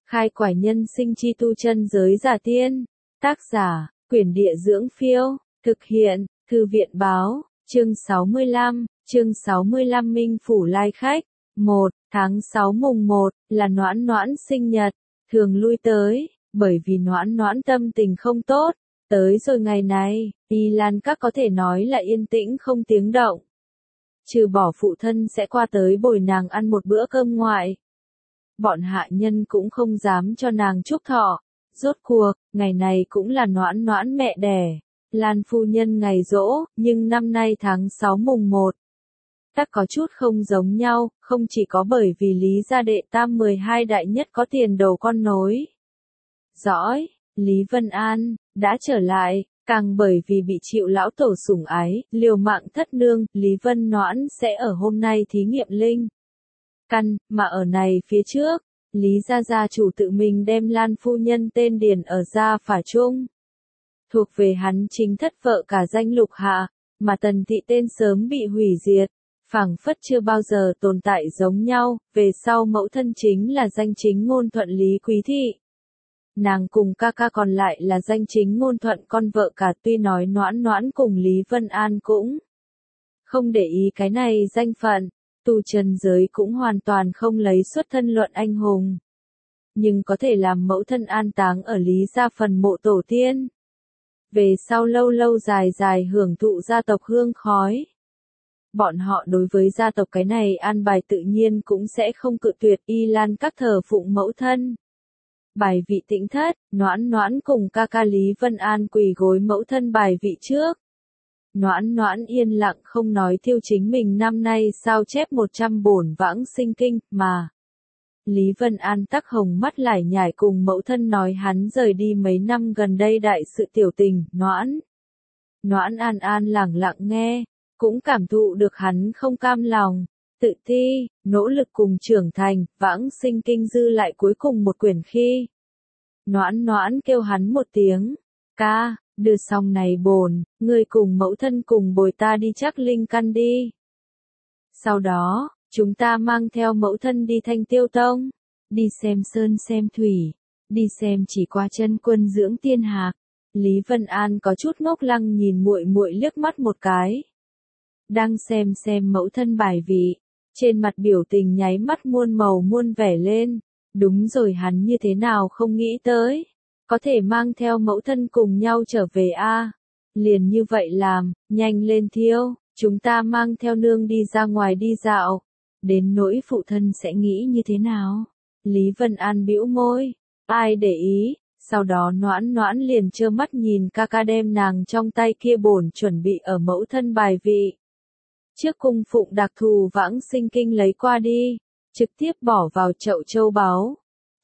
Khai quải nhân sinh chi tu chân giới giả tiên. Tác giả, Quyển Địa Dưỡng Phiêu. Thực hiện, Thư viện Báo. Chương 65, chương 65 Minh Phủ lai khách. 1. Tháng 6 mùng 1, là Noãn Noãn sinh nhật. Thường lui tới, bởi vì Noãn Noãn tâm tình không tốt. Tới rồi ngày này, Y Lan Các có thể nói là yên tĩnh không tiếng động. Trừ bỏ phụ thân sẽ qua tới bồi nàng ăn một bữa cơm ngoại. Bọn hạ nhân cũng không dám cho nàng chúc thọ. Rốt cuộc, ngày này cũng là Noãn Noãn mẹ đẻ. Lan phu nhân ngày giỗ, nhưng năm nay tháng 6 mùng 1. Tắc có chút không giống nhau, không chỉ có bởi vì Lý gia đệ tam 12 đại nhất có tiền đồ con nối dõi, Lý Vân An, đã trở lại, càng bởi vì bị Triệu lão tổ sủng ái, liều mạng thất nương, Lý Vân Noãn sẽ ở hôm nay thí nghiệm linh căn, mà ở này phía trước, Lý gia chủ tự mình đem Lan phu nhân tên điền ở gia phả chung. Thuộc về hắn chính thất vợ cả danh Lục Hạ, mà Tần thị tên sớm bị hủy diệt, phảng phất chưa bao giờ tồn tại giống nhau, về sau mẫu thân chính là danh chính ngôn thuận Lý Quý thị. Nàng cùng ca ca còn lại là danh chính ngôn thuận con vợ cả, tuy nói Noãn Noãn cùng Lý Vân An cũng không để ý cái này danh phận, tu chân giới cũng hoàn toàn không lấy xuất thân luận anh hùng. Nhưng có thể làm mẫu thân an táng ở Lý gia phần mộ tổ tiên. Về sau lâu lâu dài dài hưởng thụ gia tộc hương khói. Bọn họ đối với gia tộc cái này an bài tự nhiên cũng sẽ không cự tuyệt. Y Lan Các thờ phụng mẫu thân. Bài vị Tĩnh thất, Noãn Noãn cùng ca ca Lý Vân An quỳ gối mẫu thân bài vị trước. Noãn Noãn yên lặng không nói thiêu chính mình năm nay sao chép 100 bổn vãng sinh kinh, mà Lý Vân An tắc hồng mắt lải nhải cùng mẫu thân nói hắn rời đi mấy năm gần đây đại sự tiểu tình. Noãn An lẳng lặng nghe, cũng cảm thụ được hắn không cam lòng, tự ti, nỗ lực cùng trưởng thành. Vãng sinh kinh dư lại cuối cùng một quyển khi Noãn Noãn kêu hắn một tiếng, ca, đưa xong này bổn, ngươi cùng mẫu thân cùng bồi ta đi chắc linh căn đi. Sau đó, chúng ta mang theo mẫu thân đi Thanh Tiêu Tông, đi xem sơn xem thủy, đi xem chỉ qua chân quân dưỡng tiên hạc. Lý Vân An có chút ngốc lăng nhìn muội muội liếc mắt một cái. Đang xem mẫu thân bài vị, trên mặt biểu tình nháy mắt muôn màu muôn vẻ lên. Đúng rồi, hắn như thế nào không nghĩ tới, có thể mang theo mẫu thân cùng nhau trở về a. Liền như vậy làm, nhanh lên thiêu, chúng ta mang theo nương đi ra ngoài đi dạo. Đến nỗi phụ thân sẽ nghĩ như thế nào? Lý Vân An bĩu môi, ai để ý. Sau đó Noãn Noãn liền trơ mắt nhìn ca ca đem nàng trong tay kia bổn chuẩn bị ở mẫu thân bài vị trước cung phụng đặc thù vãng sinh kinh lấy qua đi, trực tiếp bỏ vào chậu châu báu.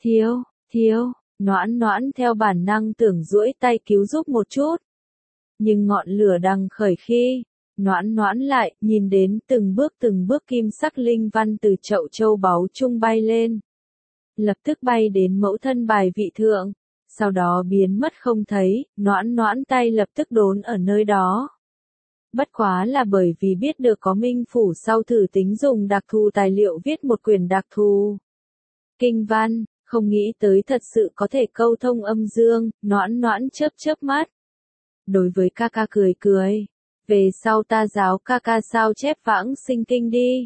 Thiêu, Noãn Noãn theo bản năng tưởng duỗi tay cứu giúp một chút. Nhưng ngọn lửa đang khởi khi, Noãn Noãn lại nhìn đến từng bước kim sắc linh văn từ chậu châu báu trung bay lên. Lập tức bay đến mẫu thân bài vị thượng, sau đó biến mất không thấy. Noãn Noãn tay lập tức đốn ở nơi đó. Bất quá là bởi vì biết được có Minh Phủ sau thử tính dùng đặc thù tài liệu viết một quyển đặc thù kinh văn, không nghĩ tới thật sự có thể câu thông âm dương. Noãn Noãn chớp mắt. Đối với ca ca cười, về sau ta giáo ca ca sao chép vãng sinh kinh đi.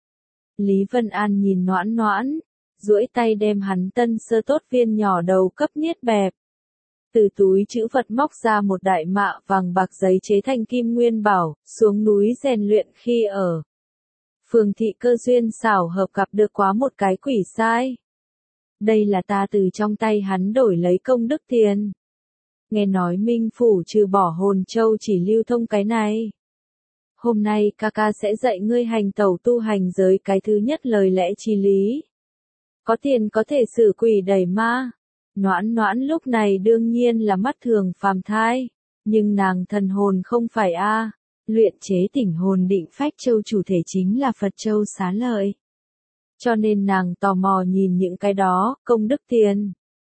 Lý Vân An nhìn Noãn Noãn, duỗi tay đem hắn tân sơ tốt viên nhỏ đầu cấp niết bẹp. Từ túi trữ vật móc ra một đại mạ vàng bạc giấy chế thành kim nguyên bảo, xuống núi rèn luyện khi ở phường thị cơ duyên xảo hợp gặp được quá một cái quỷ sai. Đây là ta từ trong tay hắn đổi lấy công đức tiền. Nghe nói Minh Phủ trừ bỏ hồn châu chỉ lưu thông cái này. Hôm nay ca ca sẽ dạy ngươi hành tẩu tu hành giới cái thứ nhất lời lẽ chí lý. Có tiền có thể xử quỷ đẩy ma. Noãn Noãn lúc này đương nhiên là mắt thường phàm thai, nhưng nàng thần hồn không phải a. Luyện chế tỉnh hồn định phách châu chủ thể chính là Phật châu Xá Lợi. Cho nên nàng tò mò nhìn những cái đó, công đức tiền.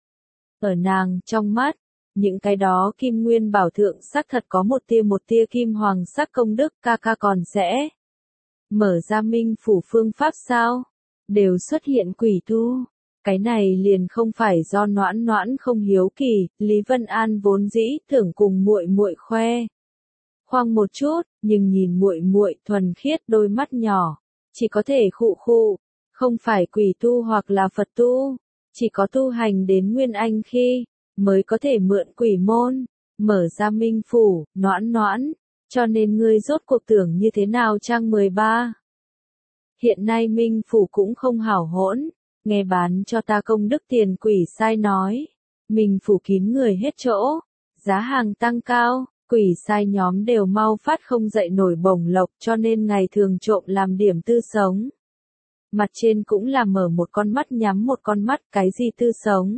Ở nàng trong mắt, những cái đó kim nguyên bảo thượng sắc thật có một tia kim hoàng sắc công đức. Ca ca còn sẽ mở ra Minh Phủ phương pháp sao? Đều xuất hiện quỷ tu. Cái này liền không phải do Noãn Noãn không hiếu kỳ, Lý Vân An vốn dĩ tưởng cùng muội muội khoe khoang một chút, nhưng nhìn muội muội thuần khiết đôi mắt nhỏ, chỉ có thể khụ khụ, không phải quỷ tu hoặc là Phật tu, chỉ có tu hành đến Nguyên Anh khi mới có thể mượn quỷ môn, mở ra minh phủ, Noãn Noãn, cho nên ngươi rốt cuộc tưởng như thế nào trang 13. Hiện nay minh phủ cũng không hảo hỗn, nghe bán cho ta công đức tiền quỷ sai nói, minh phủ kín người hết chỗ, giá hàng tăng cao, quỷ sai nhóm đều mau phát không dậy nổi bổng lộc cho nên ngày thường trộm làm điểm tư sống. Mặt trên cũng là mở một con mắt nhắm một con mắt, cái gì tư sống.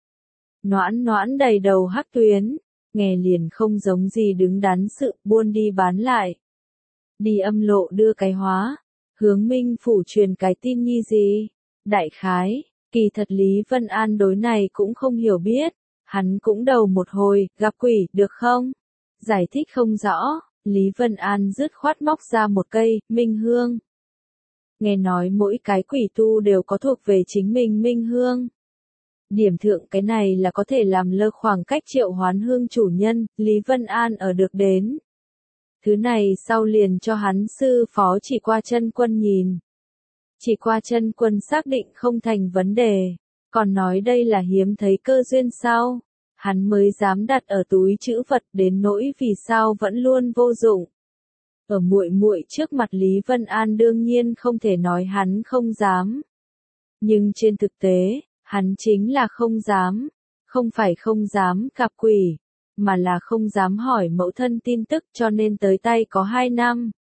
Noãn Noãn đầy đầu hắc tuyến, nghe liền không giống gì đứng đắn sự buôn đi bán lại. Đi âm lộ đưa cái hóa, hướng minh phủ truyền cái tin nhi gì. Đại khái, kỳ thật Lý Vân An đối này cũng không hiểu biết, hắn cũng đầu một hồi, gặp quỷ, được không? Giải thích không rõ, Lý Vân An dứt khoát móc ra một cây, minh hương. Nghe nói mỗi cái quỷ tu đều có thuộc về chính mình minh hương. Điểm thượng cái này là có thể làm lơ khoảng cách triệu hoán hương chủ nhân, Lý Vân An ở được đến. Thứ này sau liền cho hắn sư phó Chỉ Qua Chân Quân nhìn. Chỉ Qua Chân Quân xác định không thành vấn đề, còn nói đây là hiếm thấy cơ duyên sao, hắn mới dám đặt ở túi trữ vật đến nỗi vì sao vẫn luôn vô dụng. Ở muội muội trước mặt Lý Vân An đương nhiên không thể nói hắn không dám. Nhưng trên thực tế, hắn chính là không dám, không phải không dám gặp quỷ, mà là không dám hỏi mẫu thân tin tức cho nên tới tay có 2 năm.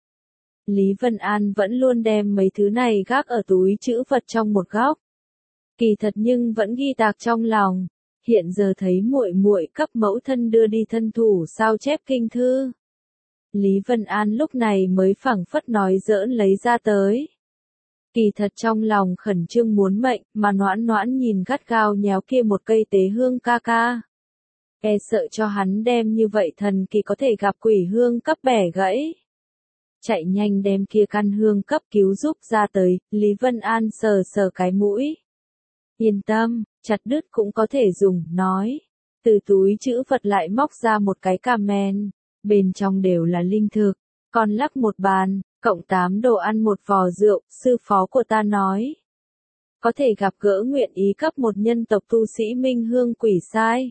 Lý Vân An vẫn luôn đem mấy thứ này gác ở túi trữ vật trong một góc. Kỳ thật nhưng vẫn ghi tạc trong lòng, hiện giờ thấy muội muội cấp mẫu thân đưa đi thân thủ sao chép kinh thư. Lý Vân An lúc này mới phảng phất nói giỡn lấy ra tới. Kỳ thật trong lòng khẩn trương muốn mệnh, mà Noãn Noãn nhìn gắt gao nhéo kia một cây tế hương ca ca. E sợ cho hắn đem như vậy thần kỳ có thể gặp quỷ hương cấp bẻ gãy. Chạy nhanh đem kia căn hương cấp cứu giúp ra tới, Lý Vân An sờ sờ cái mũi. Yên tâm, chặt đứt cũng có thể dùng, nói. Từ túi trữ vật lại móc ra một cái cà men, bên trong đều là linh thực, còn lắc một bàn, cộng 8 đồ ăn một vò rượu, sư phó của ta nói. Có thể gặp gỡ nguyện ý cấp một nhân tộc tu sĩ minh hương quỷ sai.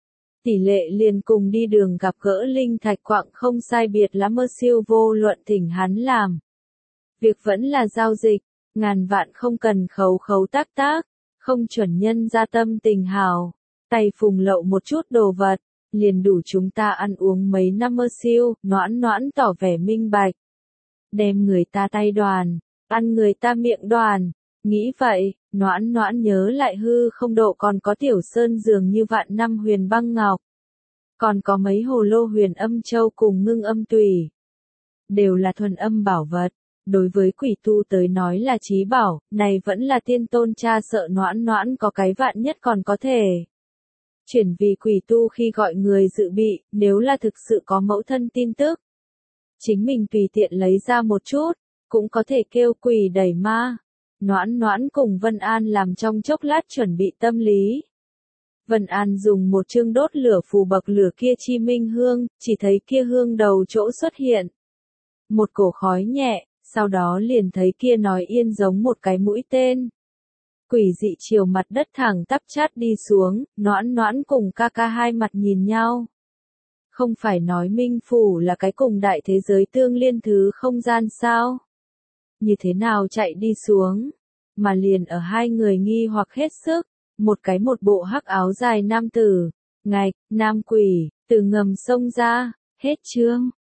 Tỷ lệ liền cùng đi đường gặp gỡ linh thạch quạng không sai biệt lắm, mơ siêu vô luận thỉnh hắn làm. Việc vẫn là giao dịch, ngàn vạn không cần khấu khấu tác tác, không chuẩn nhân ra tâm tình hào, tay phùng lậu một chút đồ vật, liền đủ chúng ta ăn uống mấy năm, mơ siêu, Noãn Noãn tỏ vẻ minh bạch. Đem người ta tay đoàn, ăn người ta miệng đoàn, nghĩ vậy, Noãn Noãn nhớ lại hư không độ còn có tiểu sơn dường như vạn năm huyền băng ngọc. Còn có mấy hồ lô huyền âm châu cùng ngưng âm tùy. Đều là thuần âm bảo vật, đối với quỷ tu tới nói là chí bảo, này vẫn là tiên tôn cha sợ Noãn Noãn có cái vạn nhất còn có thể. Chuyển vì quỷ tu khi gọi người dự bị, nếu là thực sự có mẫu thân tin tức. Chính mình tùy tiện lấy ra một chút, cũng có thể kêu quỷ đẩy ma. Noãn Noãn cùng Vân An làm trong chốc lát chuẩn bị tâm lý. Vân An dùng một chương đốt lửa phù bậc lửa kia chi minh hương, chỉ thấy kia hương đầu chỗ xuất hiện. Một cổ khói nhẹ, sau đó liền thấy kia nói yên giống một cái mũi tên. Quỷ dị chiều mặt đất thẳng tắp chát đi xuống, Noãn Noãn cùng ca ca hai mặt nhìn nhau. Không phải nói minh phủ là cái cùng đại thế giới tương liên thứ không gian sao? Như thế nào chạy đi xuống? Mà liền ở hai người nghi hoặc hết sức, một bộ hắc áo dài nam tử, ngạch, nam quỷ, từ ngầm sông ra, hết chương.